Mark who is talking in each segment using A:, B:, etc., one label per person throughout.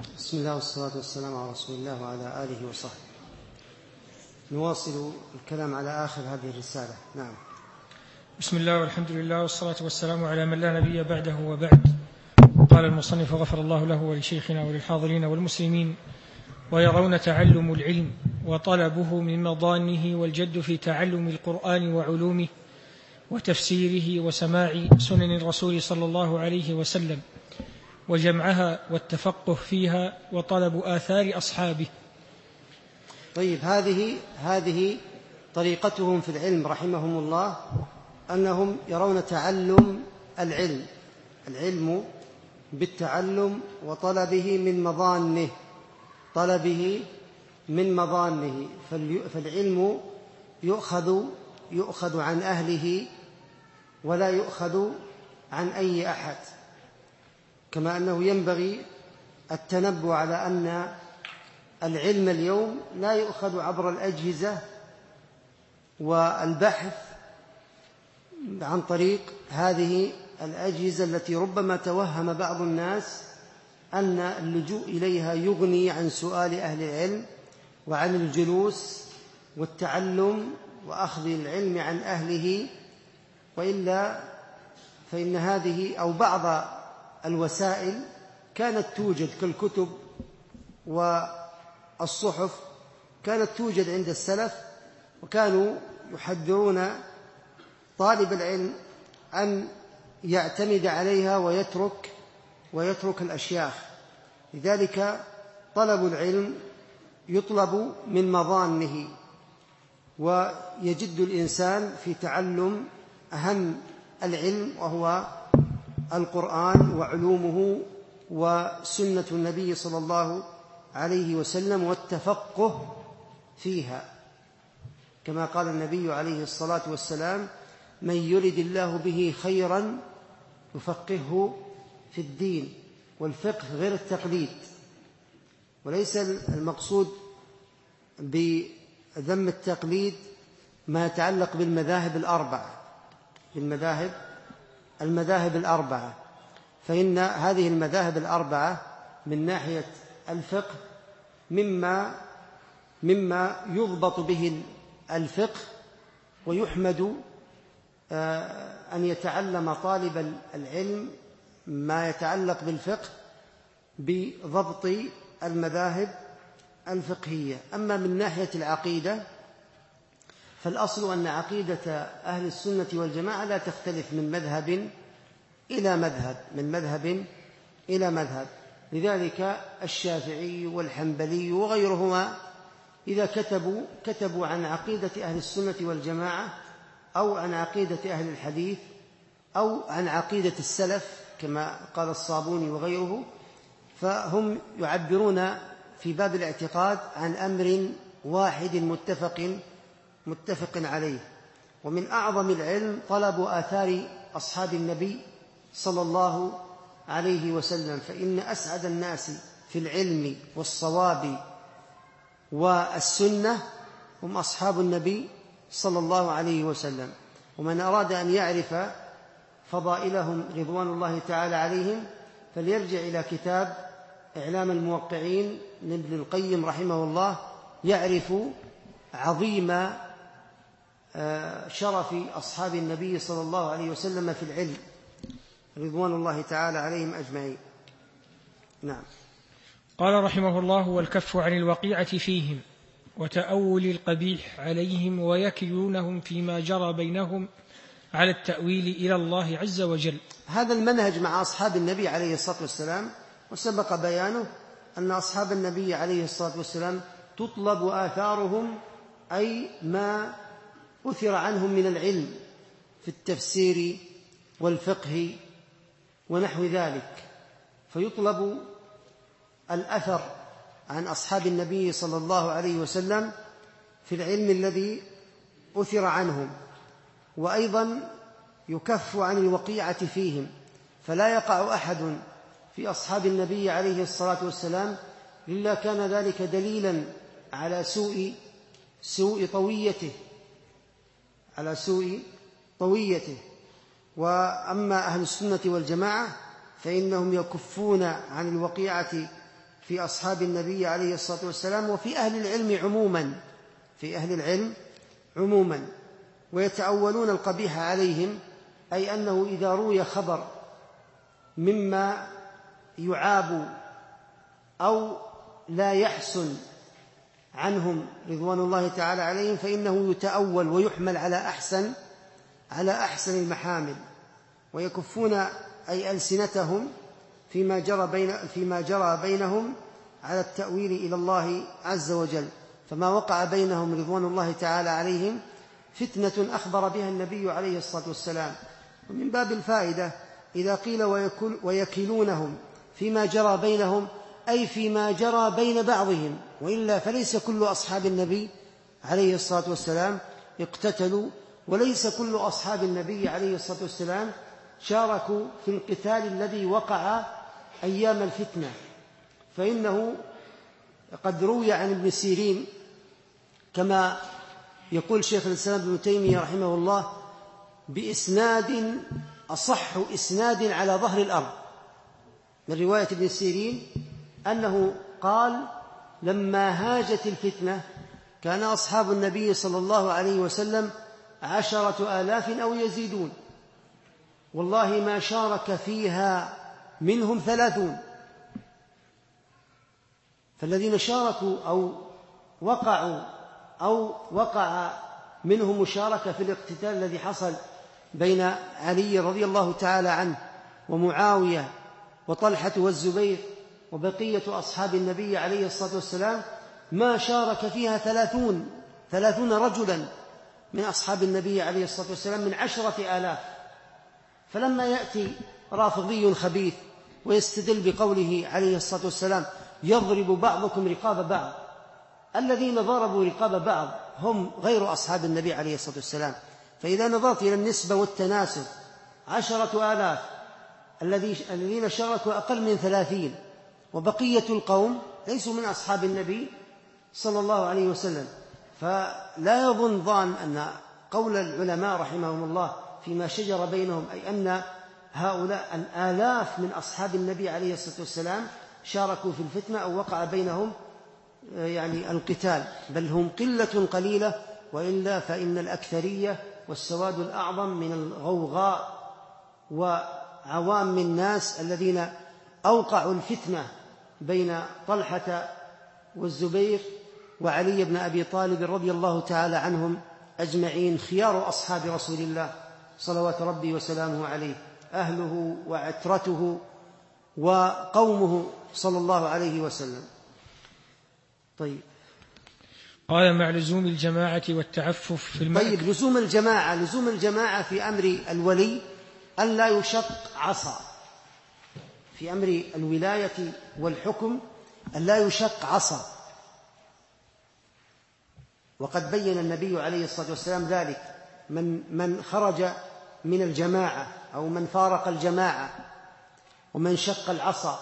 A: بسم الله والصلاة والسلام على رسول الله وعلى آله وصحبه. نواصل الكلام على آخر هذه الرسالة. نعم.
B: بسم الله والحمد لله والصلاة والسلام على من لا نبي بعده وبعد. قال المصنف غفر الله له ولشيخنا وللحاضرين والمسلمين: ويرون تعلم العلم وطلبه من مضانه والجد في تعلم القرآن وعلومه وتفسيره وسماع سنن الرسول صلى الله عليه وسلم وجمعها والتفقه فيها وطلب آثار أصحابه.
A: طيب، هذه طريقتهم في العلم رحمهم الله، أنهم يرون تعلم العلم بالتعلم وطلبه من مضانه، فالعلم يؤخذ عن أهله ولا يؤخذ عن أي أحد، كما أنه ينبغي التنبؤ على أن العلم اليوم لا يؤخذ عبر الأجهزة والبحث عن طريق هذه الأجهزة التي ربما توهم بعض الناس أن اللجوء إليها يغني عن سؤال أهل العلم وعن الجلوس والتعلم وأخذ العلم عن أهله، وإلا فإن هذه أو بعض الوسائل كانت توجد كالكتب والصحف كانت توجد عند السلف، وكانوا يحذرون طالب العلم أن يعتمد عليها ويترك الأشياخ. لذلك طلب العلم يطلب من مضانه، ويجد الإنسان في تعلم أهم العلم وهو القرآن وعلومه وسنة النبي صلى الله عليه وسلم والتفقه فيها، كما قال النبي عليه الصلاة والسلام: من يرد الله به خيرا يفقهه في الدين. والفقه غير التقليد، وليس المقصود بذم التقليد ما يتعلق بالمذاهب الأربعة، فإن هذه المذاهب الأربعة من ناحية الفقه مما يضبط به الفقه، ويحمد أن يتعلم طالب العلم ما يتعلق بالفقه بضبط المذاهب الفقهية. أما من ناحية العقيدة فالأصل أن عقيدة أهل السنة والجماعة لا تختلف من مذهب إلى مذهب. لذلك الشافعي والحنبلي وغيرهما إذا كتبوا عن عقيدة أهل السنة والجماعة أو عن عقيدة أهل الحديث أو عن عقيدة السلف كما قال الصابوني وغيره، فهم يعبرون في باب الاعتقاد عن أمر واحد متفق عليه. ومن أعظم العلم طلب آثار أصحاب النبي صلى الله عليه وسلم، فإن أسعد الناس في العلم والصواب والسنة هم أصحاب النبي صلى الله عليه وسلم. ومن أراد أن يعرف فضائلهم رضوان الله تعالى عليهم فليرجع إلى كتاب إعلام الموقعين لابن القيم رحمه الله، يعرف عظيم شرف أصحاب النبي صلى الله عليه وسلم في العلم رضوان الله تعالى عليهم أجمعين. نعم.
B: قال رحمه الله: والكف عن الوقيعة فيهم وتأول القبيح عليهم، ويكلونهم فيما جرى بينهم على التأويل إلى الله عز وجل.
A: هذا المنهج مع أصحاب النبي عليه الصلاة والسلام، وسبق بيانه أن أصحاب النبي عليه الصلاة والسلام تطلب آثارهم، أي ما أثر عنهم من العلم في التفسير والفقه ونحو ذلك، فيطلب الأثر عن أصحاب النبي صلى الله عليه وسلم في العلم الذي أثر عنهم، وأيضا يكف عن الوقيعة فيهم، فلا يقع أحد في أصحاب النبي عليه الصلاة والسلام إلا كان ذلك دليلا على سوء طويته. وأما أهل السنة والجماعة فإنهم يكفون عن الوقيعة في أصحاب النبي عليه الصلاة والسلام وفي أهل العلم عموما، في أهل العلم عموما، ويتأولون القبيح عليهم، أي أنه إذا روي خبر مما يعاب أو لا يحسن عنهم رضوان الله تعالى عليهم فإنه يتأول ويحمل على أحسن المحامل، ويكفون أي ألسنتهم فيما جرى بينهم على التأويل إلى الله عز وجل. فما وقع بينهم رضوان الله تعالى عليهم فتنة أخبر بها النبي عليه الصلاة والسلام. ومن باب الفائدة إذا قيل ويكلونهم فيما جرى بينهم أي فيما جرى بين بعضهم، وإلا فليس كل أصحاب النبي عليه الصلاة والسلام اقتتلوا، وليس كل أصحاب النبي عليه الصلاة والسلام شاركوا في القتال الذي وقع أيام الفتنة. فإنه قد روي عن ابن سيرين كما يقول شيخ الإسلام ابن تيمية رحمه الله بإسناد أصح إسناد على ظهر الأرض من رواية ابن سيرين أنه قال لما هاجت الفتنة كان أصحاب النبي صلى الله عليه وسلم 10,000 أو يزيدون، والله ما شارك فيها منهم 30. فالذين شاركوا أو وقع منهم مشاركة في الاقتتال الذي حصل بين علي رضي الله تعالى عنه ومعاوية وطلحة والزبير وبقية أصحاب النبي عليه الصلاة والسلام ما شارك فيها 30 رجلا من أصحاب النبي عليه الصلاة والسلام من 10,000. فلما يأتي رافضي خبيث ويستدل بقوله عليه الصلاة والسلام يضرب بعضكم رقاب بعض، الذين ضربوا رقاب بعض هم غير أصحاب النبي عليه الصلاة والسلام. فإذا نظرت إلى النسبة والتناسب 10,000 الذين شاركوا أقل من 30 وبقية القوم ليسوا من أصحاب النبي صلى الله عليه وسلم، فلا يظن ظان أن قول العلماء رحمهم الله فيما شجر بينهم أي أن هؤلاء الآلاف من أصحاب النبي عليه الصلاة والسلام شاركوا في الفتنة أو وقع بينهم يعني القتال، بل هم قلة قليلة، وإلا فإن الأكثرية والسواد الأعظم من الغوغاء وعوام الناس الذين أوقعوا الفتنة بين طلحة والزبير وعلي بن أبي طالب رضي الله تعالى عنهم أجمعين، خيار أصحاب رسول الله صلوات ربي وسلامه عليه، أهله وعترته وقومه صلى الله عليه وسلم. طيب،
B: قال مع لزوم الجماعة والتعفف في المأكل.
A: طيب، لزوم الجماعة في أمر الولي أن لا يشق عصا، في أمر الولاية والحكم أن لا يشق عصا، وقد بين النبي عليه الصلاة والسلام ذلك من خرج من الجماعة أو من فارق الجماعة ومن شق العصا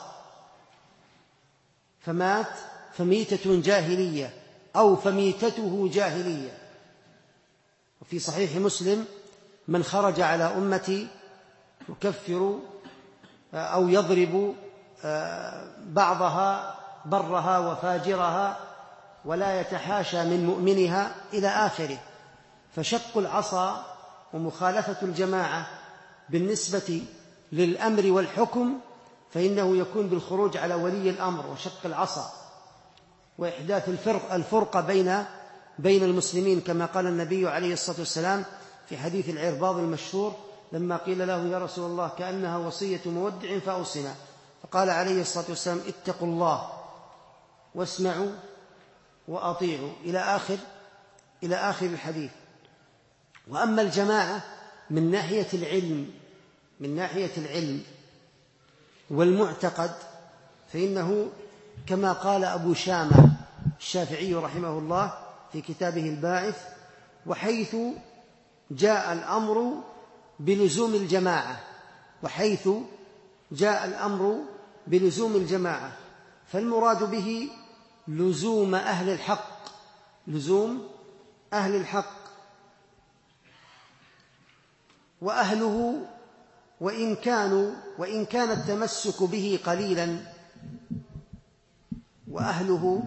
A: فمات فميتة جاهلية أو فميتته جاهلية. وفي صحيح مسلم من خرج على أمتي يكفر أو يضرب بعضها برها وفاجرها ولا يتحاشى من مؤمنها إلى آخره. فشق العصا ومخالفة الجماعة بالنسبة للأمر والحكم فإنه يكون بالخروج على ولي الأمر وشق العصا وإحداث الفرقة بين المسلمين، كما قال النبي عليه الصلاة والسلام في حديث العرباض المشهور لما قيل له يا رسول الله كأنها وصية مودع فأوصنا، فقال عليه الصلاة والسلام اتقوا الله واسمعوا وأطيعوا إلى آخر الحديث. وأما الجماعة من ناحية العلم والمعتقد فإنه كما قال أبو شامة الشافعي رحمه الله في كتابه الباعث وحيث جاء الأمر بلزوم الجماعة فالمراد به لزوم أهل الحق وأهله، وإن كان التمسك به قليلا وأهله،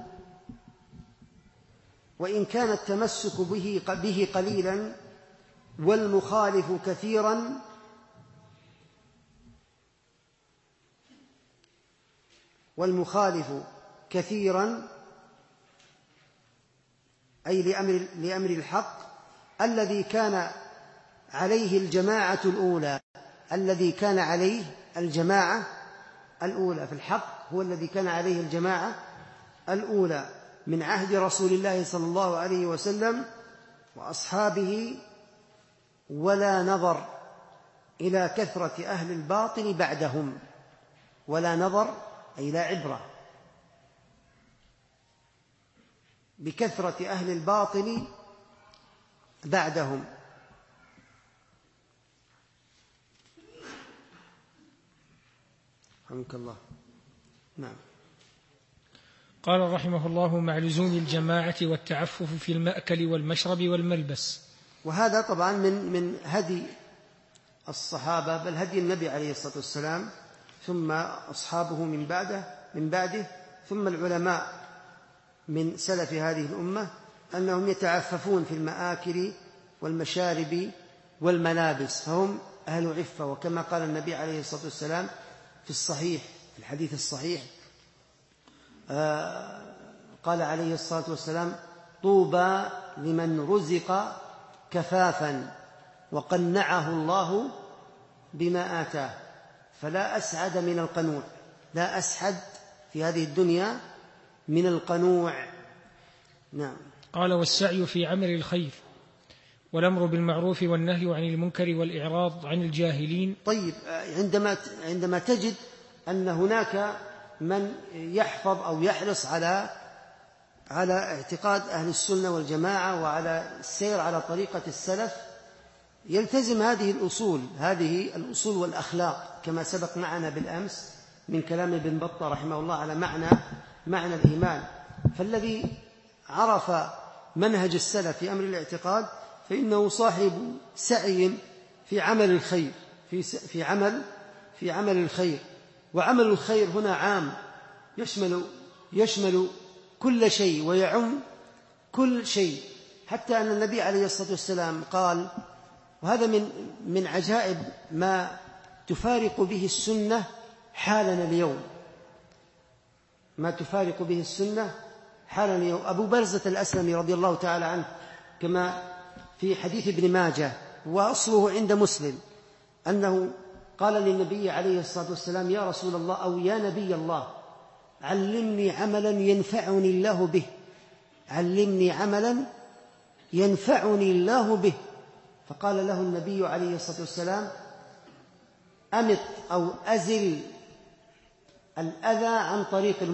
A: وإن كان التمسك به قليلا والمخالف كثيرا أي لأمر الحق الذي كان عليه الجماعة الأولى في الحق، هو الذي كان عليه الجماعة الأولى من عهد رسول الله صلى الله عليه وسلم وأصحابه، ولا نظر إلى كثرة أهل الباطل بعدهم، ولا نظر أي لا عبرة بكثرة أهل الباطل بعدهم. رحمك الله. نعم.
B: قال رحمه الله: مع لزوم الجماعة والتعفف في المأكل والمشرب والملبس.
A: وهذا طبعا من هدي الصحابة، بل هدي النبي عليه الصلاة والسلام، ثم أصحابه من بعده ثم العلماء من سلف هذه الأمة، أنهم يتعففون في المآكل والمشارب والملابس، فهم أهل عفة. وكما قال النبي عليه الصلاة والسلام في الحديث الصحيح، قال عليه الصلاة والسلام: طوبى لمن رزق كفافا وقنعه الله بما آتاه. فلا أسعد من القنوع، لا أسعد في هذه الدنيا من القنوع. نعم.
B: قال: والسعي في عمل الخير والأمر بالمعروف والنهي عن المنكر والإعراض عن الجاهلين.
A: طيب، عندما تجد أن هناك من يحفظ أو يحرص على اعتقاد أهل السنة والجماعة وعلى السير على طريقة السلف، يلتزم هذه الأصول والأخلاق، كما سبق معنا بالأمس من كلام ابن بطة رحمه الله على معنى الإيمان. فالذي عرف منهج السلف في أمر الاعتقاد فإنه صاحب سعي في عمل الخير، في عمل الخير. وعمل الخير هنا عام، يشمل كل شيء ويعم كل شيء، حتى أن النبي عليه الصلاة والسلام قال، وهذا من عجائب ما تفارق به السنة حالنا اليوم، أبو برزة الأسلمي رضي الله تعالى عنه، كما في حديث ابن ماجه وأصله عند مسلم، أنه قال للنبي عليه الصلاة والسلام: يا رسول الله أو يا نبي الله، علمني عملا ينفعني الله به. فقال له النبي عليه الصلاة والسلام: أمط أو أزل الأذى عن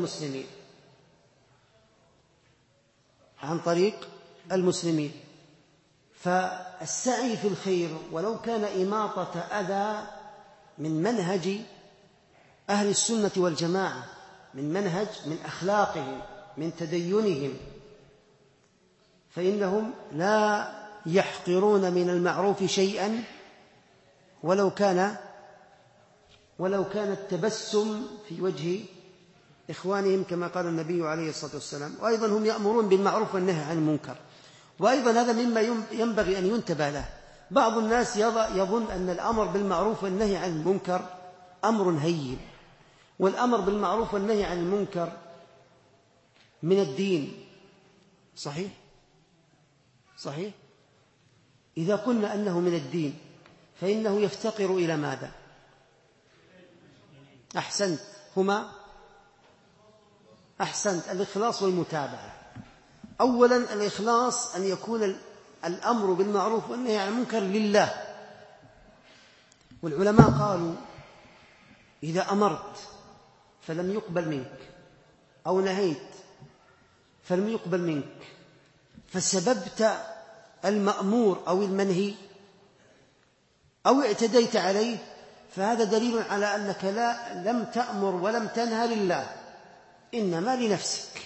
A: طريق المسلمين. فالسعي في الخير ولو كان إماطة أذى من منهج أهل السنة والجماعة، من أخلاقهم، من تدينهم، فإنهم لا يحقرون من المعروف شيئا ولو كان التبسم في وجه إخوانهم، كما قال النبي عليه الصلاة والسلام. وأيضا هم يأمرون بالمعروف والنهي عن المنكر. وأيضا هذا مما ينبغي أن ينتبه له. بعض الناس يظن أن الأمر بالمعروف والنهي عن المنكر أمر هين، والأمر بالمعروف والنهي عن المنكر من الدين. صحيح. إذا قلنا أنه من الدين فإنه يفتقر إلى ماذا؟ أحسنت، الإخلاص والمتابعة. أولا الإخلاص أن يكون الأمر بالمعروف والنهي عن المنكر لله. والعلماء قالوا: إذا أمرت فلم يقبل منك، أو نهيت فلم يقبل منك، فسببت المأمور أو المنهي أو اعتديت عليه، فهذا دليل على أنك لم تأمر ولم تنهى لله، إنما لنفسك.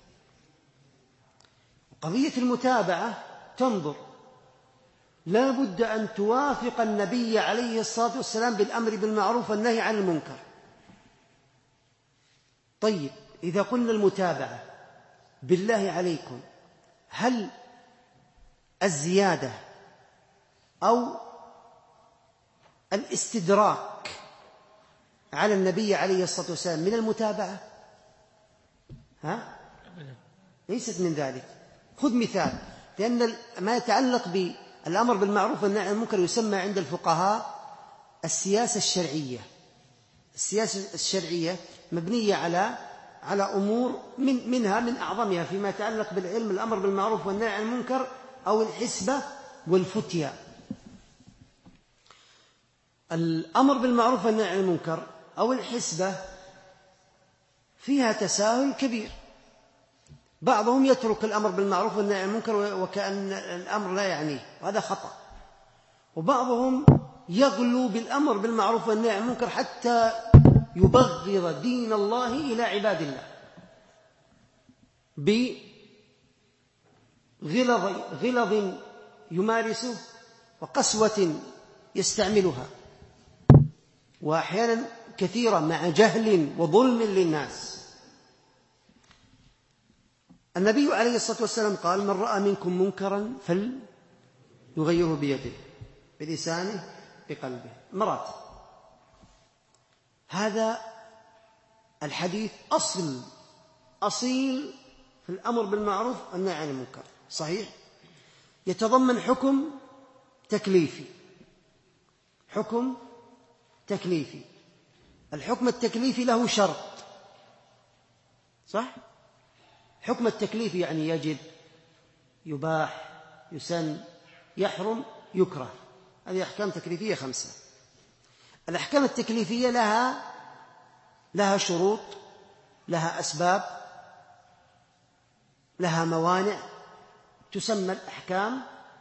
A: قضية المتابعة تنظر، لا بد أن توافق النبي عليه الصلاة والسلام بالأمر بالمعروف والنهي عن المنكر. طيب، إذا قلنا المتابعة بالله عليكم، هل الزيادة أو الاستدراك على النبي عليه الصلاة والسلام من المتابعة؟ ليست من ذلك. خذ مثال، لأن ما يتعلق بالأمر بالمعروف والنهي عن المنكر يسمى عند الفقهاء السياسة الشرعية. السياسة الشرعية مبنية على أمور منها من أعظمها فيما يتعلق بالعلم الأمر بالمعروف والنهي عن المنكر أو الحسبة والفتية. الأمر بالمعروف والنهي عن المنكر أو الحسبة فيها تساهل كبير، بعضهم يترك الأمر بالمعروف والنهي عن المنكر وكأن الأمر لا يعنيه، وهذا خطأ. وبعضهم يغلو بالأمر بالمعروف والنهي عن المنكر حتى يبغض دين الله إلى عباد الله بغلظ يمارسه وقسوة يستعملها، وأحيانا كثيرة مع جهل وظلم للناس. النبي عليه الصلاة والسلام قال: من رأى منكم منكرا فليغيره بيده، بلسانه، بقلبه، مرات. هذا الحديث أصيل في الأمر بالمعروف والنهي عن المنكر، صحيح؟ يتضمن حكم تكليفي. حكم تكليفي. الحكم التكليفي له شرط، صح؟ حكم التكليف يعني يجب، يباح، يسن، يحرم، يكره. هذه أحكام تكليفية 5. الأحكام التكليفية لها شروط، لها أسباب، لها موانع، تسمى الأحكام.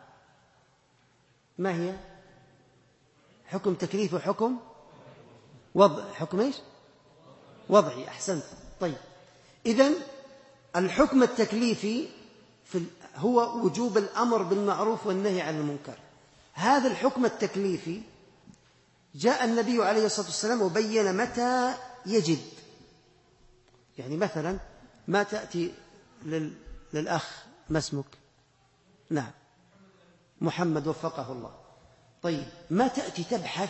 A: ما هي؟ حكم تكليفي وحكم وضع. حكم إيش؟ وضعي. أحسنت. طيب، إذن الحكم التكليفي هو وجوب الأمر بالمعروف والنهي عن المنكر. هذا الحكم التكليفي جاء النبي عليه الصلاة والسلام وبين متى يجب. يعني مثلا ما تأتي للأخ، ما اسمك؟ نعم، محمد، وفقه الله. طيب، ما تأتي تبحث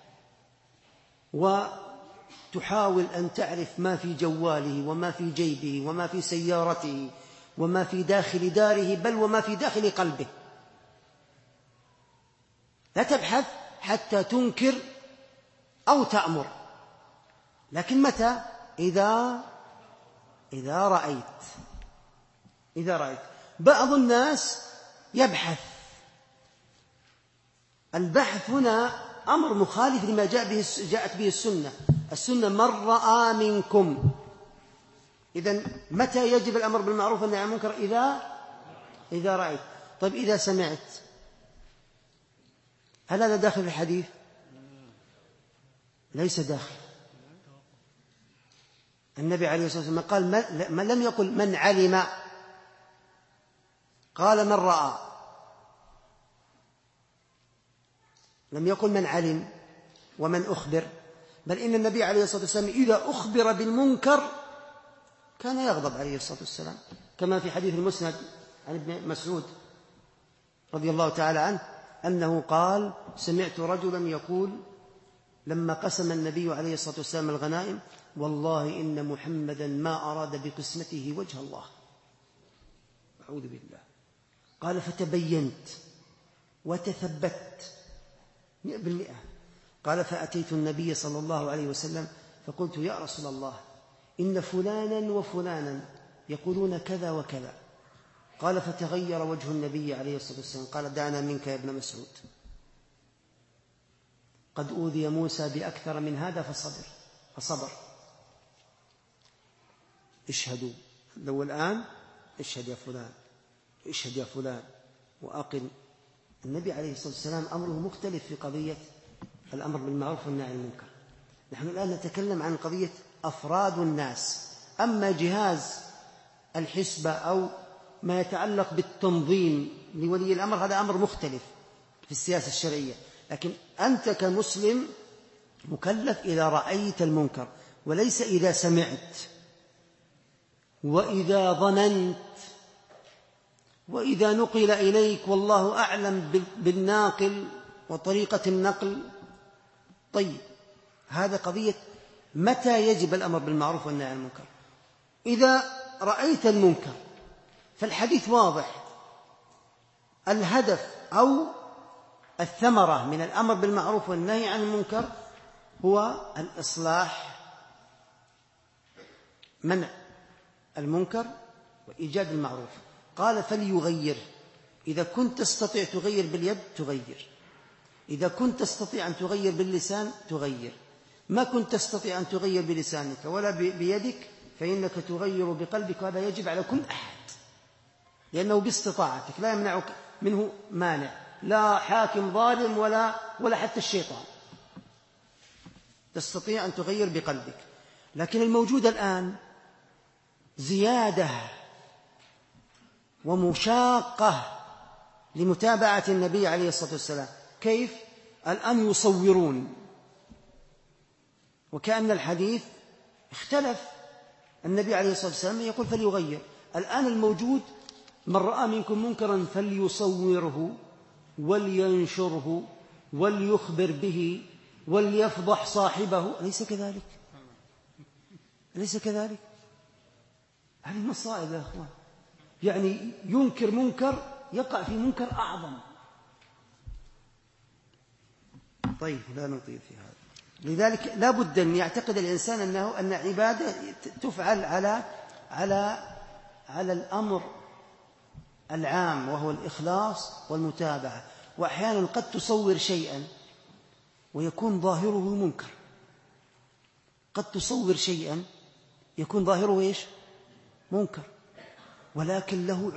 A: وتحاول أن تعرف ما في جواله وما في جيبه وما في سيارته وما في داخل داره، بل وما في داخل قلبه. لا تبحث حتى تنكر أو تأمر، لكن متى؟ إذا رأيت. بعض الناس يبحث. البحث هنا أمر مخالف لما جاءت به السنة من رأى منكم. إذن متى يجب الأمر بالمعروف والنهي عن المنكر؟ إذا رأيت. طيب، إذا سمعت، هل هذا داخل الحديث؟ ليس داخل. النبي عليه الصلاة والسلام قال من لم يقل من علم، قال من رأى، لم يقل من علم ومن أخبر. بل إن النبي عليه الصلاة والسلام إذا أخبر بالمنكر كان يغضب عليه الصلاة والسلام، كما في حديث المسند عن ابن مسعود رضي الله تعالى عنه أنه قال: سمعت رجلا يقول لما قسم النبي عليه الصلاة والسلام الغنائم: والله إن محمدا ما أراد بقسمته وجه الله. أعوذ بالله. قال: فتبينت وتثبت 100%. قال: فأتيت النبي صلى الله عليه وسلم فقلت: يا رسول الله، إن فلانا وفلانا يقولون كذا وكذا. قال: فتغير وجه النبي عليه الصلاة والسلام. قال: دعنا منك يا ابن مسعود، قد أوذي موسى بأكثر من هذا فصبر. اشهدوا لو الآن، اشهد يا فلان، اشهد يا فلان، وأقل. النبي عليه الصلاة والسلام أمره مختلف في قضية الأمر بالمعروف والنهي عن المنكر. نحن الآن نتكلم عن قضية أفراد الناس. أما جهاز الحسبة أو ما يتعلق بالتنظيم لولي الأمر هذا أمر مختلف في السياسة الشرعية. لكن أنت كمسلم مكلف إذا رأيت المنكر وليس إذا سمعت. وإذا ظننت، وإذا نقل إليك والله أعلم بالناقل وطريقة النقل. طيب، هذا قضية متى يجب الأمر بالمعروف والنهي عن المنكر. إذا رأيت المنكر فالحديث واضح، الهدف أو الثمرة من الأمر بالمعروف والنهي عن المنكر هو الإصلاح، منع المنكر وإيجاد المعروف. قال فليغير، إذا كنت تستطيع تغير باليد تغير، إذا كنت تستطيع أن تغير باللسان تغير، ما كنت تستطيع أن تغير بلسانك ولا بيدك فإنك تغير بقلبك، وهذا يجب على كل أحد، لأنه باستطاعتك، لا يمنعك منه مانع، لا حاكم ظالم ولا حتى الشيطان، تستطيع أن تغير بقلبك. لكن الموجود الآن زيادة ومشاقة لمتابعة النبي عليه الصلاة والسلام. كيف؟ الآن يصورون، وكأن الحديث اختلف، النبي عليه الصلاة والسلام يقول فليغير. الآن الموجود من رأى منكم منكرا فليصوره ولينشره وليخبر به وليفضح صاحبه. أليس كذلك؟ أليس كذلك؟ هذه مصائب يا أخوان، يعني ينكر منكر يقع في منكر أعظم. طيب، لا نطيل في هذا. لذلك لا بد أن يعتقد الإنسان أن عبادة تفعل على الأمر العام، وهو الإخلاص والمتابعة. وأحيانا قد تصور شيئا ويكون ظاهره منكر، قد تصور شيئا يكون ظاهره إيش؟ منكر، ولكن له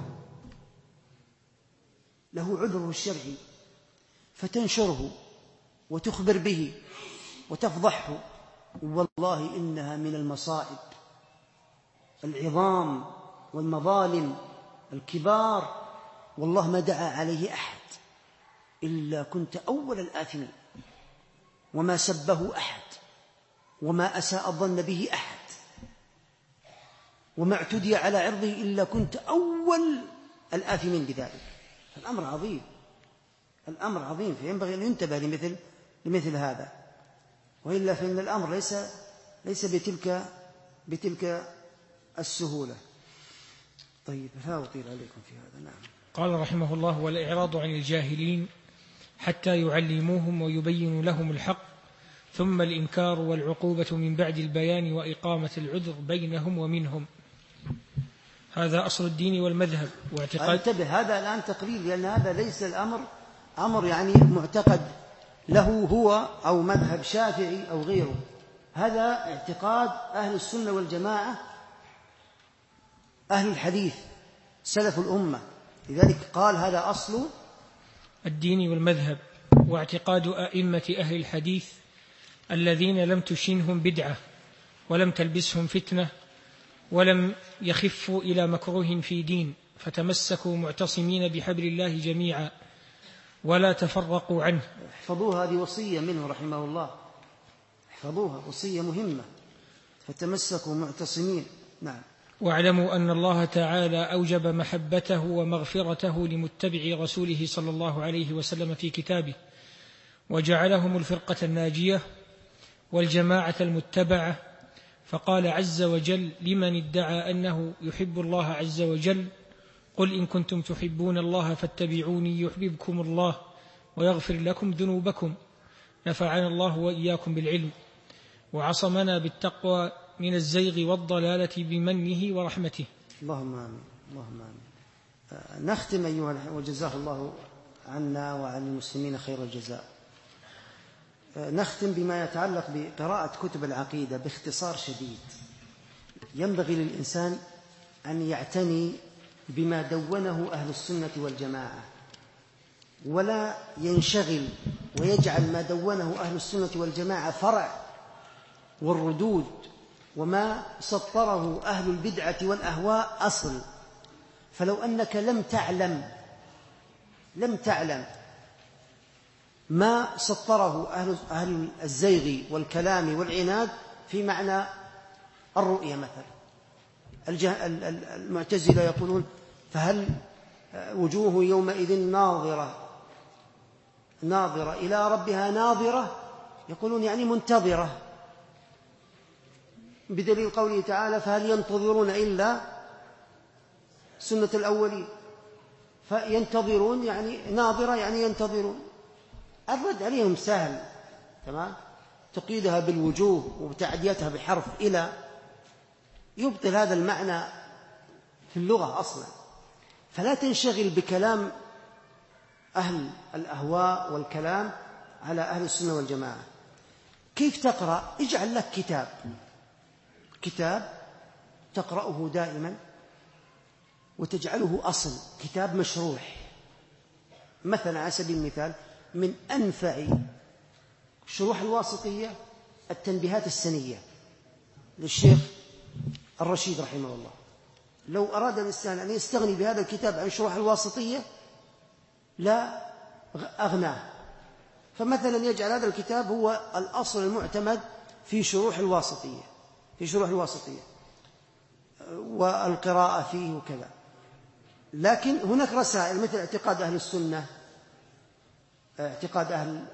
A: عذره الشرعي، فتنشره وتخبر به وتفضحه. والله إنها من المصائب العظام والمظالم الكبار، والله ما دعا عليه أحد إلا كنت أول الآثمين، وما سبه أحد، وما أساء الظن به أحد، وما اعتدي على عرضه إلا كنت أول الآثمين بذلك. الأمر عظيم، الأمر عظيم، فينبغي أن ينتبه لمثل هذا، وإلا فإن الأمر ليس بتلك السهولة. طيب، لا أطيل عليكم في هذا. نعم.
B: قال رحمه الله: والإعراض عن الجاهلين حتى يعلموهم ويبينوا لهم الحق، ثم الإنكار والعقوبة من بعد البيان وإقامة العذر بينهم ومنهم. هذا أصل الدين والمذهب واعتقاد.
A: انتبه، هذا الآن تقرير، لأن هذا ليس الأمر أمر يعني معتقد له هو أو مذهب شافعي أو غيره، هذا اعتقاد أهل السنة والجماعة، أهل الحديث، سلف الأمة. لذلك قال هذا أصل
B: الدين والمذهب واعتقاد أئمة أهل الحديث الذين لم تشنهم بدعة ولم تلبسهم فتنة ولم يخفوا إلى مكروه في دين، فتمسكوا معتصمين بحبل الله جميعا ولا تفرقوا عنه.
A: احفظوها، هذه وصية منه رحمه الله، احفظوها، وصية مهمة، فتمسكوا معتصمين. نعم.
B: واعلموا أن الله تعالى أوجب محبته ومغفرته لمتبع رسوله صلى الله عليه وسلم في كتابه، وجعلهم الفرقة الناجية والجماعة المتبعة، فقال عز وجل لمن ادعى أنه يحب الله عز وجل: قل إن كنتم تحبون الله فاتبعوني يحببكم الله ويغفر لكم ذنوبكم. نفعنا الله وإياكم بالعلم، وعصمنا بالتقوى من الزيغ والضلالة بمنه ورحمته.
A: اللهم آمين، اللهم آمين. نختم أيها، وجزاه الله عنا وعن المسلمين خير الجزاء. نختم بما يتعلق بقراءة كتب العقيدة باختصار شديد. ينبغي للإنسان أن يعتني بما دونه أهل السنة والجماعة، ولا ينشغل ويجعل ما دونه أهل السنة والجماعة فرع والردود، وما سطره أهل البدعة والأهواء أصل. فلو أنك لم تعلم ما سطره أهل الزيغ والكلام والعناد في معنى الرؤية مثلا، المعتزلة يقولون فهل وجوه يومئذ ناظرة إلى ربها ناظرة، يقولون يعني منتظرة، بدليل قوله تعالى فهل ينتظرون إلا سنة الأولين، فينتظرون يعني ناظرة يعني ينتظرون. الرد عليهم سهل، تمام، تقييدها بالوجوه وتعديتها بحرف إلى يبطل هذا المعنى في اللغة أصلا. فلا تنشغل بكلام أهل الأهواء والكلام على أهل السنة والجماعة. كيف تقرأ؟ اجعل لك كتاب تقرأه دائما وتجعله أصل، كتاب مشروح. مثلا على سبيل المثال من أنفع شروح الواسطية التنبيهات السنية للشيخ الرشيد رحمه الله. لو أراد الإنسان أن يستغني بهذا الكتاب عن شروح الواسطية لا أغناه، فمثلا يجعل هذا الكتاب هو الأصل المعتمد في شروح الواسطية والقراءة فيه وكذا. لكن هناك رسائل مثل اعتقاد أهل السنة، اعتقاد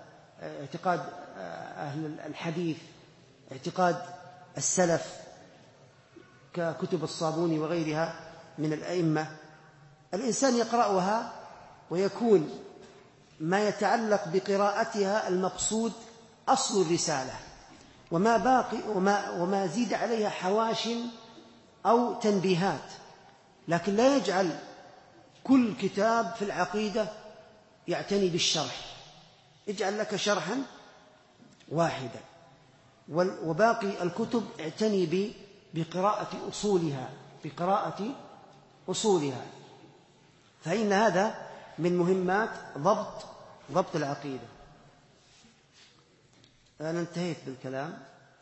A: أهل الحديث، اعتقاد السلف ككتب الصابوني وغيرها من الأئمة، الإنسان يقرأها ويكون ما يتعلق بقراءتها المقصود أصل الرسالة، وما زيد عليها حواش أو تنبيهات. لكن لا يجعل كل كتاب في العقيدة يعتني بالشرح، اجعل لك شرحا واحدا، وباقي الكتب اعتني بقراءة أصولها، فإن هذا من مهمات ضبط العقيدة. أنا انتهيت بالكلام،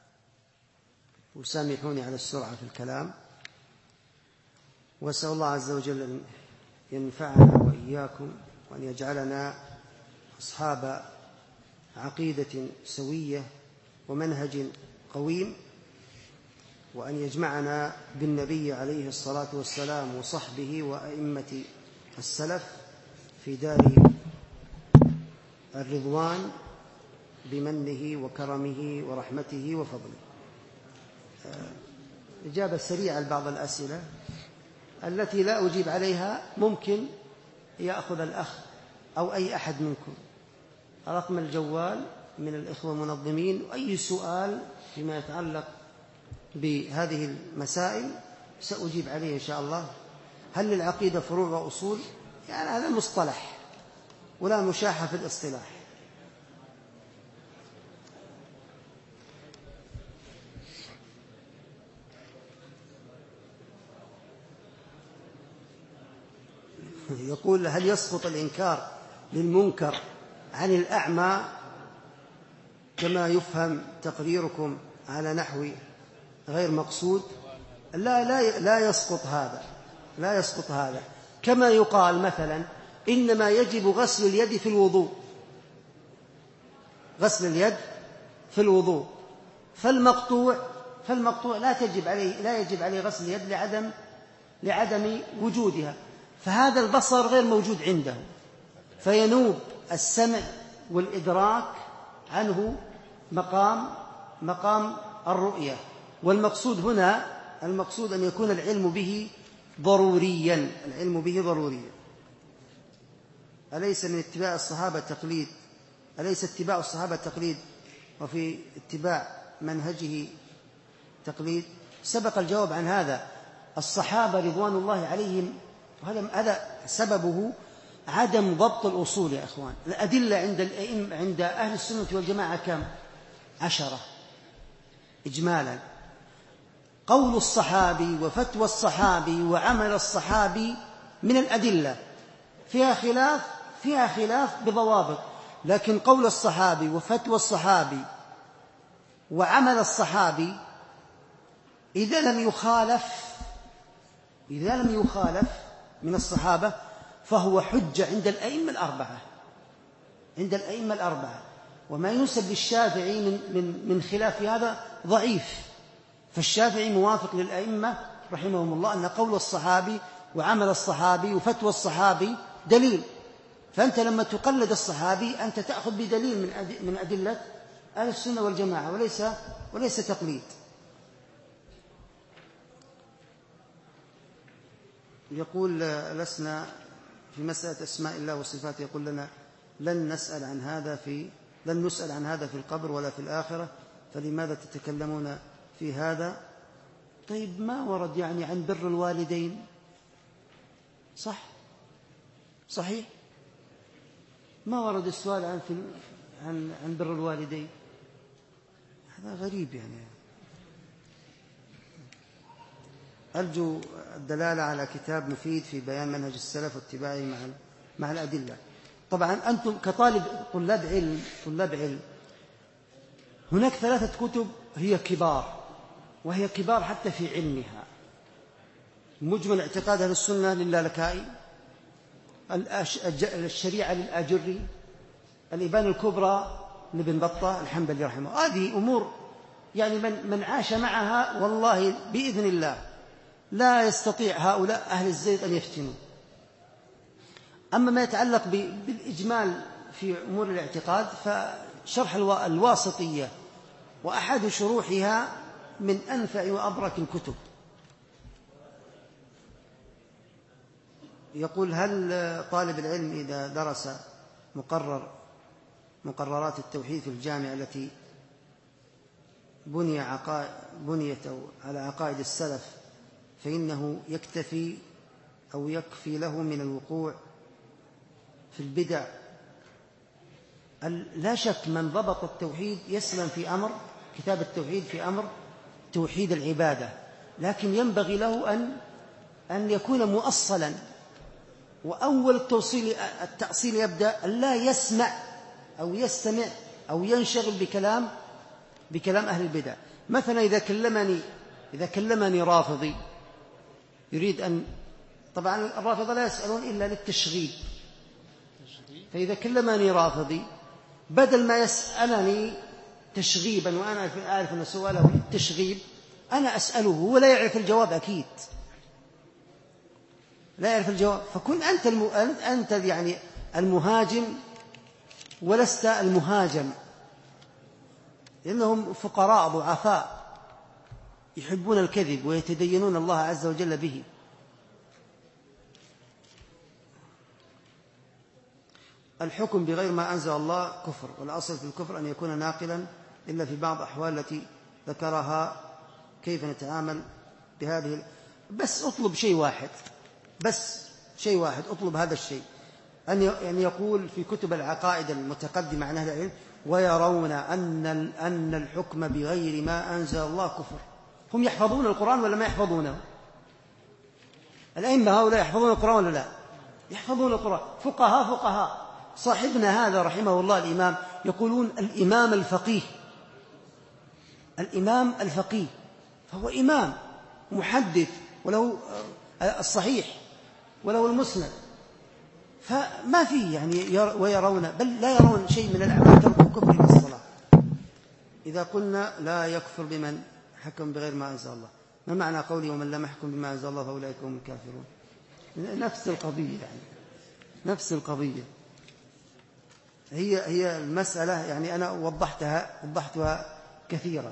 A: وسامحوني على السرعة في الكلام، وأسأل الله عز وجل أن ينفعنا وإياكم، وأن يجعلنا أصحاب عقيدة سوية ومنهج قويم، وأن يجمعنا بالنبي عليه الصلاة والسلام وصحبه وأئمة السلف في دار الرضوان بمنه وكرمه ورحمته وفضله. إجابة سريعة لبعض الأسئلة التي لا أجيب عليها، ممكن يأخذ الأخ أو أي أحد منكم رقم الجوال من الإخوة المنظمين، وأي سؤال فيما يتعلق بهذه المسائل سأجيب عليه إن شاء الله. هل للعقيدة فروع وأصول؟ يعني هذا مصطلح ولا مشاحة في الاصطلاح. يقول هل يسقط الإنكار للمنكر عن الأعمى كما يفهم تقريركم على نحو غير مقصود؟ لا يسقط هذا، كما يقال مثلا إنما يجب غسل اليد في الوضوء، فالمقطوع لا يجب عليه غسل اليد لعدم وجودها، فهذا البصر غير موجود عنده، فينوب السمع والإدراك عنه مقام الرؤية. والمقصود هنا أن يكون العلم به ضروريا. أليس من اتباع الصحابة تقليد وفي اتباع منهجه تقليد؟ سبق الجواب عن هذا. الصحابة رضوان الله عليهم هذا سببه عدم ضبط الأصول يا أخوان. الأدلة عند أهل السنة والجماعة كم؟ 10 إجمالا. قول الصحابي وفتوى الصحابي وعمل الصحابي من الأدلة، فيها خلاف بضوابط، لكن قول الصحابي وفتوى الصحابي وعمل الصحابي إذا لم يخالف من الصحابة فهو حجة عند الأئمة الأربعة. وما ينسب للشافعي من خلاف هذا ضعيف، فالشافعي موافق للأئمة رحمهم الله أن قول الصحابي وعمل الصحابي وفتوى الصحابي دليل. فأنت لما تقلد الصحابي أنت تأخذ بدليل من أدلة أهل السنة والجماعة وليس تقليد. يقول لسنا في مسألة أسماء الله وصفاته، يقول لنا لن نسأل عن هذا في القبر ولا في الآخرة، فلماذا تتكلمون في هذا؟ طيب ما ورد يعني عن بر الوالدين؟ صحيح ما ورد السؤال عن بر الوالدين، هذا غريب يعني. أرجو الدلالة على كتاب مفيد في بيان منهج السلف واتباعه مع الأدلة. طبعا أنتم طلاب علم هناك 3 كتب هي كبار، وهي كبار حتى في علمها: مجمل اعتقاد أهل السنة للالكائي، الشريعة للآجري، الإبانة الكبرى لابن بطة الحنبلي رحمه الله. هذه أمور يعني من عاش معها والله بإذن الله لا يستطيع هؤلاء أهل الزيغ أن يفتنوا. أما ما يتعلق بالإجمال في أمور الاعتقاد فشرح الواسطية وأحد شروحها من أنفع وأبرك الكتب. يقول: هل طالب العلم إذا درس مقررات التوحيد في الجامعة التي بنيت على عقائد السلف فإنه يكفي له من الوقوع في البدع؟ لا شك من ضبط التوحيد يسلم في أمر كتاب التوحيد في أمر توحيد العبادة، لكن ينبغي له أن يكون مؤصلا. وأول التأصيل يبدأ أن لا يسمع أو يستمع أو ينشغل بكلام أهل البدع. مثلا إذا كلمني رافضي يريد طبعا الرافضة لا يسألون إلا للتشغيب، فإذا كلمني رافضي بدل ما يسألني تشغيبا وأنا أعرف أن سؤاله للتشغيب أنا أسأله، هو لا يعرف الجواب، أكيد لا يعرف الجواب. فكن أنت يعني المهاجم ولست المهاجم، لأنهم فقراء ضعفاء يحبون الكذب ويتدينون الله عز وجل به. الحكم بغير ما أنزل الله كفر، والأصل في الكفر أن يكون ناقلا إلا في بعض الأحوال التي ذكرها. كيف نتعامل بهذه؟ بس أطلب شيء واحد، أطلب هذا الشيء، أن يقول في كتب العقائد المتقدمة عن أهل العلم: ويرون أن الحكم بغير ما أنزل الله كفر. هم يحفظون القرآن ولا ما يحفظونه؟ الأئمة هؤلاء يحفظون القرآن ولا لا؟ يحفظون القرآن. فقهاء صاحبنا هذا رحمه الله الإمام يقولون الإمام الفقيه، فهو إمام محدث وله الصحيح وله المسند، فما فيه يعني ويرون، بل لا يرون شيء من الأعمال ترك كفر في الصلاة. إذا قلنا لا يكفر بمن حكم بغير ما أنزل الله، ما معنى قولي ومن لم يحكم بما أنزل الله فأولئك هم الكافرون؟ نفس القضية هي المسألة. يعني أنا وضحتها كثيرا.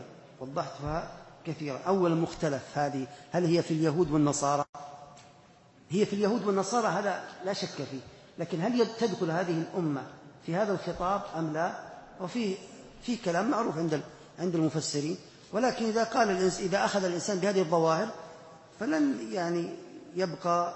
A: أول مختلف هذه، هل هي في اليهود والنصارى؟ هي في اليهود والنصارى، هذا لا شك فيه، لكن هل تدخل هذه الأمة في هذا الخطاب أم لا؟ وفي كلام معروف عند المفسرين. ولكن إذا أخذ الإنسان بهذه الظواهر فلن يعني يبقى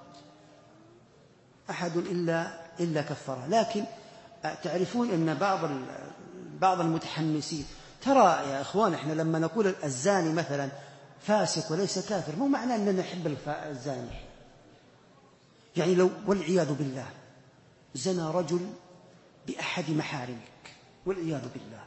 A: أحد إلا كفره. لكن تعرفون أن بعض المتحمسين، ترى يا إخوان، إحنا لما نقول الزاني مثلا فاسق وليس كافر، مو معنى أننا نحب الزاني. يعني لو والعياذ بالله زنى رجل بأحد محارمك والعياذ بالله،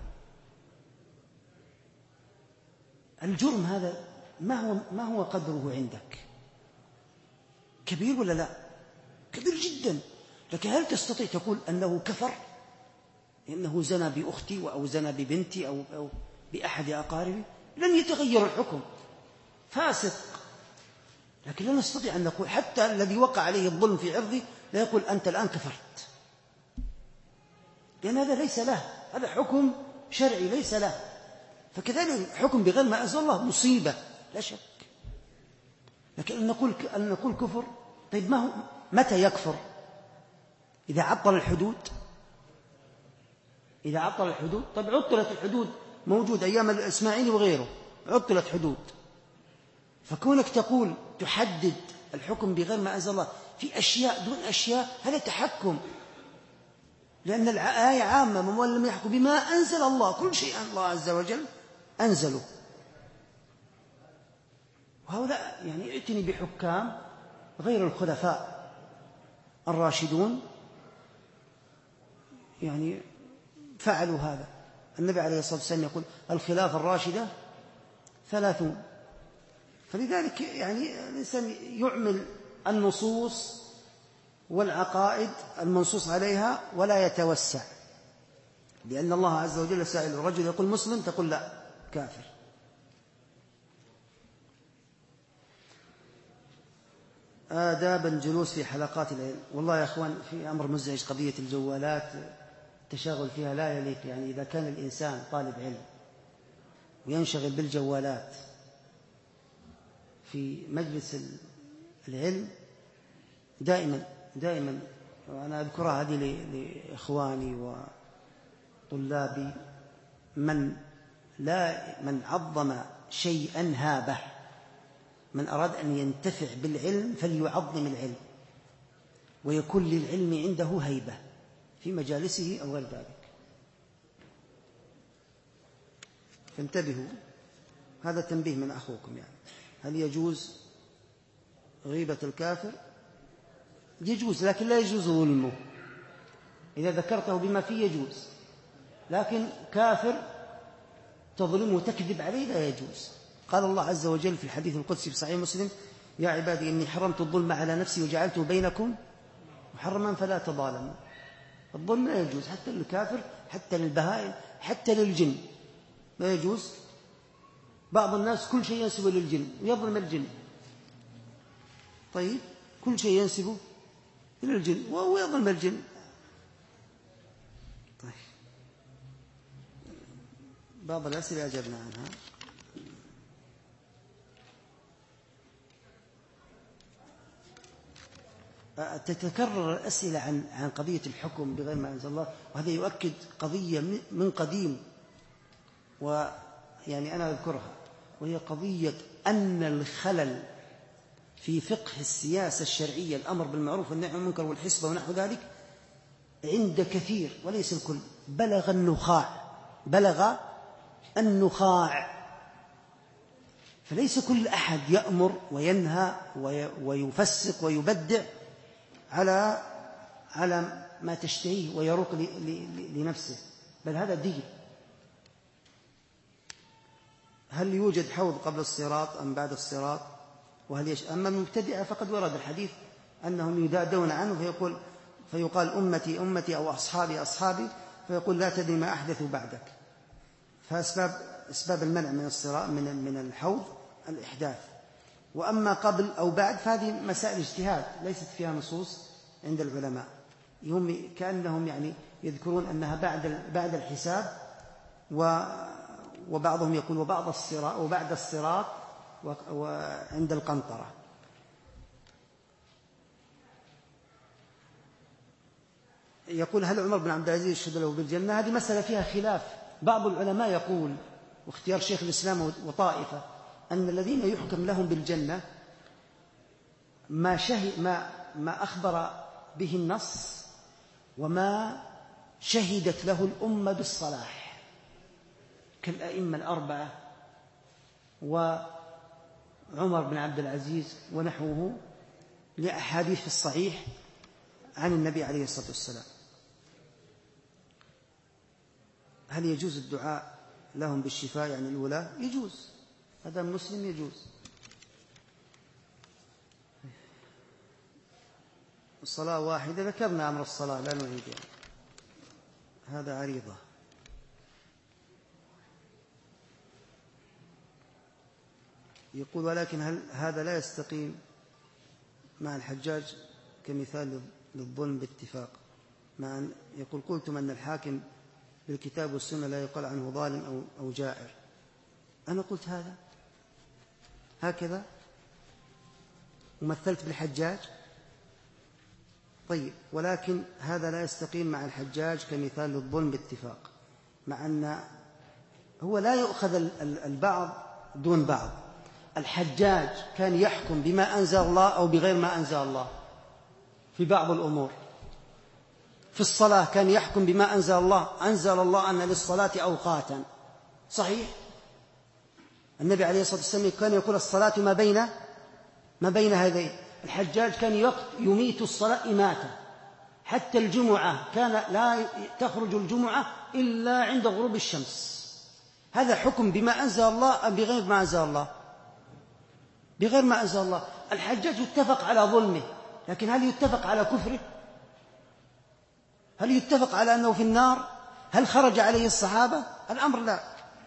A: الجرم هذا ما هو قدره عندك؟ كبير ولا لا؟ كبير جدا. لكن هل تستطيع تقول أنه كفر إنه زنى بأختي أو زنى ببنتي أو بأحد أقاربي؟ لن يتغير الحكم. فاسق لكن لا نستطيع أن نقول حتى الذي وقع عليه الظلم في عرضه لا يقول أنت الآن كفرت، لأن هذا ليس له، هذا حكم شرعي ليس له. فكذلك حكم بغير ما أنزل الله مصيبة لا شك، لكن أن نقول كفر. طيب متى يكفر؟ إذا عطل الحدود. إذا عطل الحدود، طيب عطلت الحدود موجود أيام الإسماعيلي وغيره، عطلت حدود. فكونك تقول تحدد الحكم بغير ما أنزل الله في أشياء دون أشياء، هذا تحكم، لأن الآية عامة: من لم يحكم بما أنزل الله، كل شيء الله عز وجل أنزله. وهؤلاء يعني ائتني بحكام غير الخلفاء الراشدون يعني فعلوا هذا. النبي عليه الصلاة والسلام يقول: الخلافة الراشدة 30. فلذلك يعني الإنسان يعمل النصوص والعقائد المنصوص عليها ولا يتوسع، لأن الله عز وجل سائل الرجل يقول مسلم، تقول لا كافر. آداب الجلوس في حلقات العلم. والله يا أخوان في أمر مزعج، قضية الجوالات التشاغل فيها لا يليق. يعني إذا كان الإنسان طالب علم وينشغل بالجوالات في مجلس العلم دائما وأنا أذكرها هذه لإخواني وطلابي: من عظم شيئا هابه. من أراد أن ينتفع بالعلم فليعظم العلم، ويكون للعلم عنده هيبة في مجالسه أو غير ذلك. فانتبهوا، هذا تنبيه من أخوكم. يعني هل يجوز غيبة الكافر؟ يجوز، لكن لا يجوز ظلمه. إذا ذكرته بما فيه يجوز، لكن كافر تظلمه تكذب عليه لا يجوز. قال الله عز وجل في الحديث القدسي في صحيح مسلم: يا عبادي إني حرمت الظلم على نفسي وجعلته بينكم محرما فلا تظالموا. الظلم لا يجوز، حتى للكافر، حتى للبهائم، حتى للجن لا يجوز. بعض الناس كل شيء ينسبه للجن ويظلم الجن. طيب كل شيء ينسبه إلى الجن وهو يظلم الجن. طيب بعض الأسئلة أجبنا عنها. تتكرر الأسئلة عن قضية الحكم بغير ما أنزل الله، وهذا يؤكد قضية من قديم، ويعني أنا أذكرها، وهي قضية أن الخلل في فقه السياسة الشرعية، الأمر بالمعروف والنهي عن المنكر والحسبة ونحو ذلك، عند كثير وليس الكل بلغ النخاع. فليس كل أحد يأمر وينهى ويفسق ويبدع على ما تشتهيه ويروق لنفسه، بل هذا دين. هل يوجد حوض قبل الصراط أم بعد الصراط؟ أما المبتدئة فقد ورد الحديث أنهم يدادون عنه فيقال أمتي أمتي أو أصحابي أصحابي، فيقول لا تدري ما أحدثوا بعدك. فأسباب المنع من الصراط من الحوض الإحداث. وأما قبل أو بعد فهذه مسائل اجتهاد ليست فيها نصوص عند العلماء، هم كأنهم يعني يذكرون أنها بعد الحساب، وبعضهم يقول وبعد الصراط وعند القنطرة. يقول: هل عمر بن عبد العزيز يشهد له بالجنة؟ هذه مسألة فيها خلاف. بعض العلماء يقول، واختيار شيخ الإسلام وطائفة، أن الذين يحكم لهم بالجنة ما أخبر به النص وما شهدت له الأمة بالصلاح، كالأئمة الأربعة وعمر بن عبد العزيز ونحوه، لأحاديث الصحيح عن النبي عليه الصلاة والسلام. هل يجوز الدعاء لهم بالشفاء يعني الولاة؟ يجوز، هذا مسلم يجوز. الصلاة واحدة، ذكرنا أمر الصلاة لا نعيد يعني. هذا عريضة. يقول: ولكن هل هذا لا يستقيم مع الحجاج كمثال للظلم باتفاق، مع أن يقول قلتم أن الحاكم بالكتاب والسنة لا يقال عنه ظالم أو جائر. أنا قلت هذا هكذا ومثلت بالحجاج؟ طيب، ولكن هذا لا يستقيم مع الحجاج كمثال للظلم باتفاق، مع أن هو لا يؤخذ البعض دون بعض. الحجاج كان يحكم بما أنزل الله أو بغير ما أنزل الله في بعض الأمور. في الصلاة كان يحكم بما أنزل الله، أنزل الله أن للصلاة أوقاتا، صحيح؟ النبي عليه الصلاة والسلام كان يقول الصلاة ما بين هذين. الحجاج كان يميت الصلاة إماتة، حتى الجمعة كان لا تخرج الجمعة إلا عند غروب الشمس. هذا حكم بما أنزل الله أم بغير ما أنزل الله؟ بغير ما أنزل الله. الحجاج يتفق على ظلمه، لكن هل يتفق على كفره؟ هل يتفق على أنه في النار؟ هل خرج عليه الصحابة؟ الأمر لا.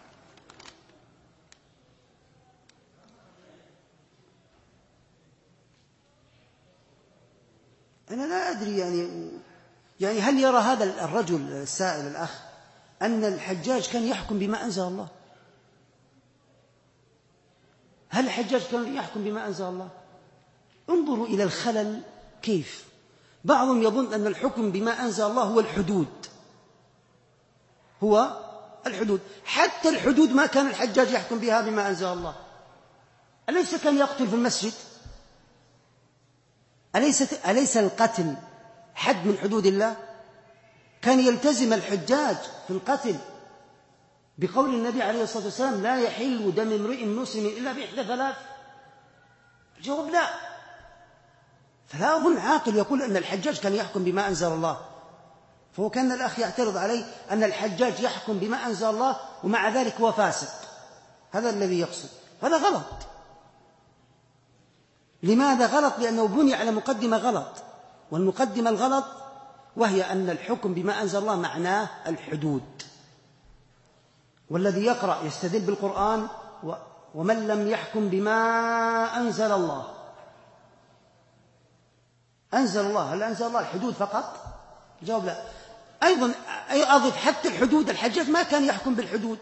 A: أنا لا أدري يعني هل يرى هذا الرجل السائل الأخ أن الحجاج كان يحكم بما أنزل الله؟ هل الحجاج كان يحكم بما أنزل الله؟ انظروا إلى الخلل كيف. بعضهم يظن أن الحكم بما أنزل الله هو الحدود. حتى الحدود ما كان الحجاج يحكم بها بما أنزل الله. أليس كان يقتل في المسجد؟ أليس القتل حد من حدود الله؟ كان يلتزم الحجاج في القتل بقول النبي عليه الصلاة والسلام لا يحل دم امرئ مسلم إلا بإحدى ثلاث. الجواب لا. فلا أظن عاقل يقول أن الحجاج كان يحكم بما أنزل الله. فهو كان الأخ يعترض عليه أن الحجاج يحكم بما أنزل الله ومع ذلك هو فاسق. هذا الذي يقصد. هذا غلط. لماذا غلط؟ لأنه بني على مقدمة غلط، والمقدمة الغلط وهي أن الحكم بما أنزل الله معناه الحدود. والذي يقرأ يستدل بالقرآن ومن لم يحكم بما أنزل الله هل أنزل الله الحدود فقط؟ الجواب لا. أيضا أضف حتى الحدود. الحجاج ما كان يحكم بالحدود.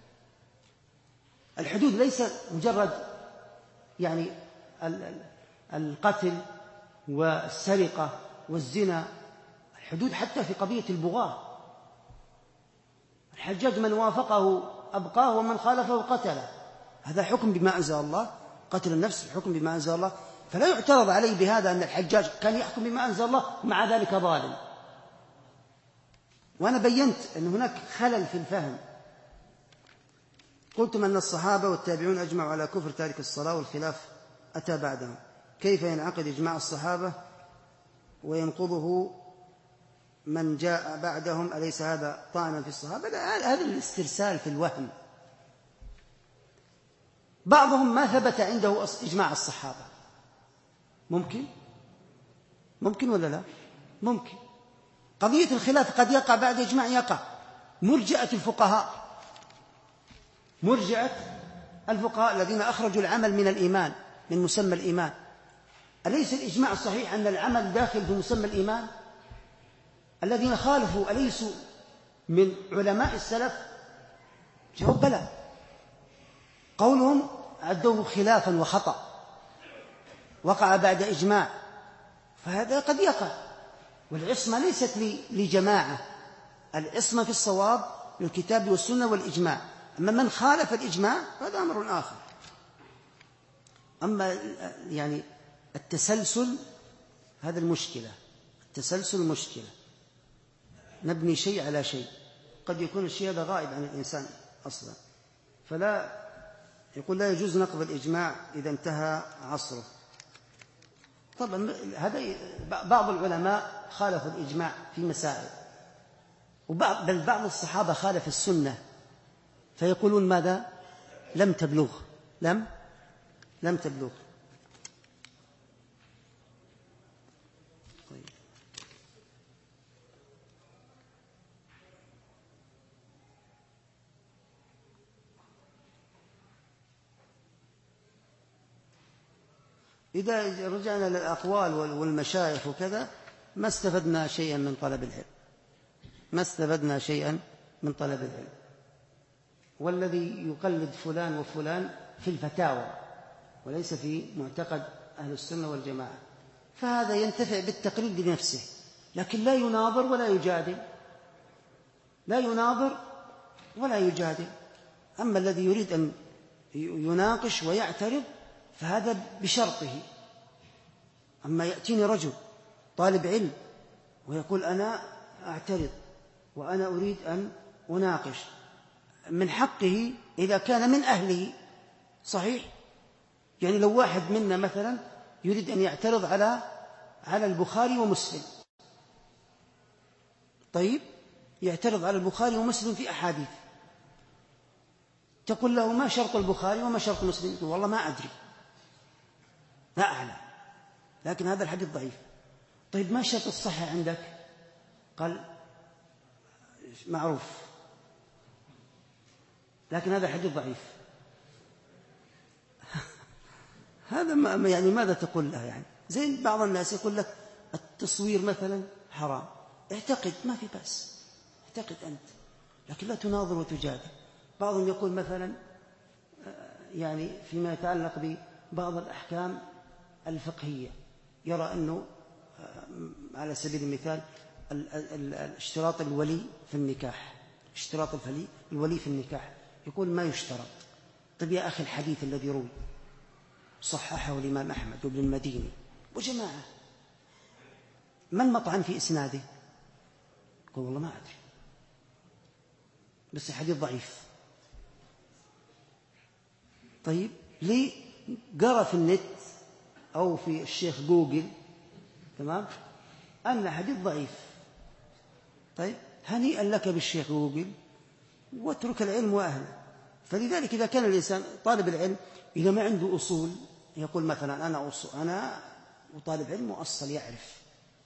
A: الحدود ليس مجرد يعني القتل والسرقة والزنا. الحدود حتى في قضية البغاة. الحجاج من وافقه أبقاه ومن خالفه قتله. هذا حكم بما أنزل الله. قتل النفس الحكم بما أنزل الله. فلا يعترض عليه بهذا أن الحجاج كان يحكم بما أنزل الله ومع ذلك ظالم. وأنا بينت أن هناك خلل في الفهم. قلتم أن الصحابة والتابعون أجمعوا على كفر تارك الصلاة والخلاف أتى بعدهم. كيف ينعقد إجماع الصحابة وينقضه من جاء بعدهم؟ أليس هذا طعنا في الصحابة؟ هذا الاسترسال في الوهم. بعضهم ما ثبت عنده إجماع الصحابة. ممكن ولا لا؟ ممكن. قضية الخلاف قد يقع بعد إجماع يقع. مرجئة الفقهاء الذين أخرجوا العمل من الإيمان، من مسمى الإيمان. أليس الإجماع الصحيح أن العمل داخل في مسمى الإيمان؟ الذين خالفوا أليسوا من علماء السلف؟ جواب بلى. قولهم عدوه خلافا وخطأ وقع بعد إجماع، فهذا قد يقع. والعصمة ليست لجماعة، العصمة في الصواب للكتاب والسنة والإجماع. أما من خالف الإجماع هذا أمر آخر. أما يعني التسلسل هذا المشكلة. التسلسل مشكلة. نبني شيء على شيء، قد يكون الشيء هذا غائب عن الإنسان أصلا. فلا يقول لا يجوز نقض الإجماع إذا انتهى عصره. طبعا هذا بعض العلماء خالفوا الإجماع في مسائل، بل بعض الصحابة خالف السنة فيقولون ماذا؟ لم تبلغ. طيب. إذا رجعنا للأقوال والمشايخ وكذا ما استفدنا شيئا من طلب العلم، ما استفدنا شيئا من طلب العلم. والذي يقلد فلان وفلان في الفتاوى وليس في معتقد أهل السنة والجماعة، فهذا ينتفع بالتقليد لنفسه، لكن لا يناظر ولا يجادل، لا يناظر ولا يجادل. أما الذي يريد أن يناقش ويعترض فهذا بشرطه. أما يأتيني رجل طالب علم ويقول أنا أعترض وأنا أريد أن أناقش، من حقه إذا كان من أهله، صحيح؟ يعني لو واحد منا مثلا يريد أن يعترض على البخاري ومسلم، طيب يعترض على البخاري ومسلم في أحاديث، تقول له ما شرط البخاري وما شرط مسلم؟ يقول والله ما أدري، لا أعلم، لكن هذا الحديث ضعيف. طيب ما شرط الصحة عندك؟ قال معروف، لكن هذا الحديث ضعيف. هذا يعني ماذا تقول له؟ يعني زي بعض الناس يقول لك التصوير مثلا حرام، اعتقد ما في بأس، اعتقد أنت، لكن لا تناظر وتجادل. بعضهم يقول مثلا يعني فيما يتعلق ببعض الأحكام الفقهية، يرى أنه على سبيل المثال اشتراط الولي في النكاح، اشتراط الولي في النكاح، يقول ما يشترط. طيب يا أخي الحديث الذي روي صححه الإمام أحمد وابن المديني وجماعة، ما المطعن في إسناده؟ يقول والله ما أدري، بس الحديث ضعيف. طيب ليه قرأ في النت أو في الشيخ جوجل تمام أن حديث ضعيف؟ طيب هنيئا لك بالشيخ جوجل، واترك العلم وأهله. فلذلك إذا كان الإنسان طالب العلم إذا ما عنده أصول، يقول مثلا أنا وطالب علم مؤصل يعرف،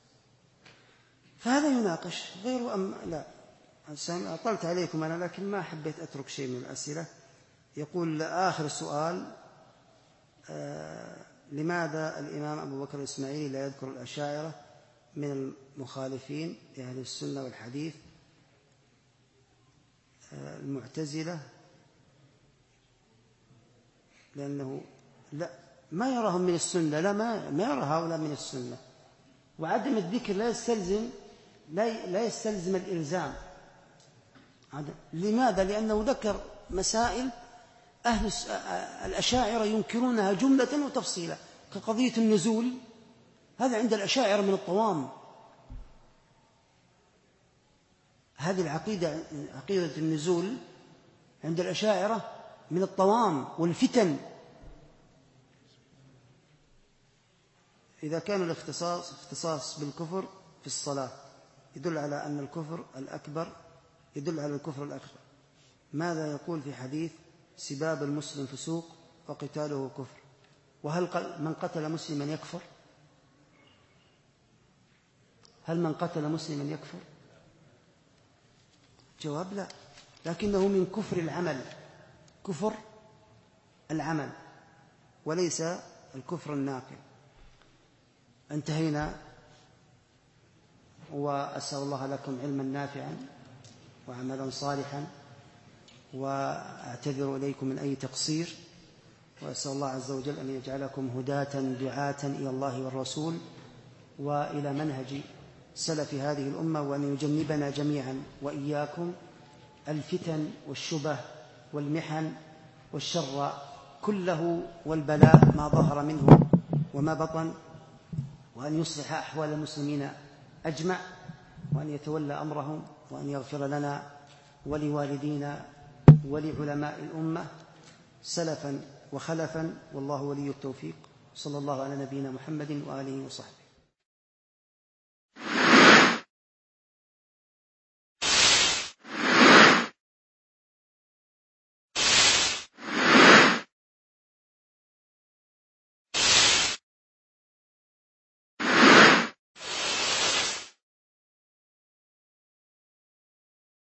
A: فهذا يناقش غيره. أم لا، أطلت عليكم أنا، لكن ما حبيت أترك شيء من الأسئلة. يقول آخر سؤال: لماذا الإمام أبو بكر الإسماعيلي لا يذكر الأشاعرة من المخالفين لأهل السنة والحديث؟ المعتزلة لأنه ما يراهم من السنة، لا ما يرى هؤلاء من السنة. وعدم الذكر لا يستلزم الإلزام. لماذا؟ لأنه ذكر مسائل أهل الأشاعرة ينكرونها جملة وتفصيلا، كقضية النزول، هذا عند الأشاعرة من الطوام. هذه العقيدة، عقيدة النزول، عند الأشاعرة من الطوام والفتن. إذا كان الاختصاص بالكفر في الصلاة يدل على أن الكفر الأكبر يدل على الكفر الأكبر، ماذا يقول في حديث سباب المسلم فسوق وقتاله كفر؟ وهل من قتل مسلما يكفر؟ هل من قتل مسلما يكفر؟ جواب لا، لكنه من كفر العمل، كفر العمل وليس الكفر الناقل. انتهينا، وأسأل الله لكم علما نافعا وعملا صالحا، وأعتذر إليكم من أي تقصير، وأسأل الله عز وجل أن يجعلكم هداة دعاة إلى الله والرسول وإلى منهج سلف هذه الأمة، وأن يجنبنا جميعا وإياكم الفتن والشبه والمحن والشر كله والبلاء ما ظهر منه وما بطن، وأن يصلح أحوال المسلمين أجمع، وأن يتولى أمرهم، وأن يغفر لنا ولوالدينا ولعلماء الأمة سلفا وخلفا، والله ولي التوفيق. صلى الله على نبينا محمد وآله وصحبه.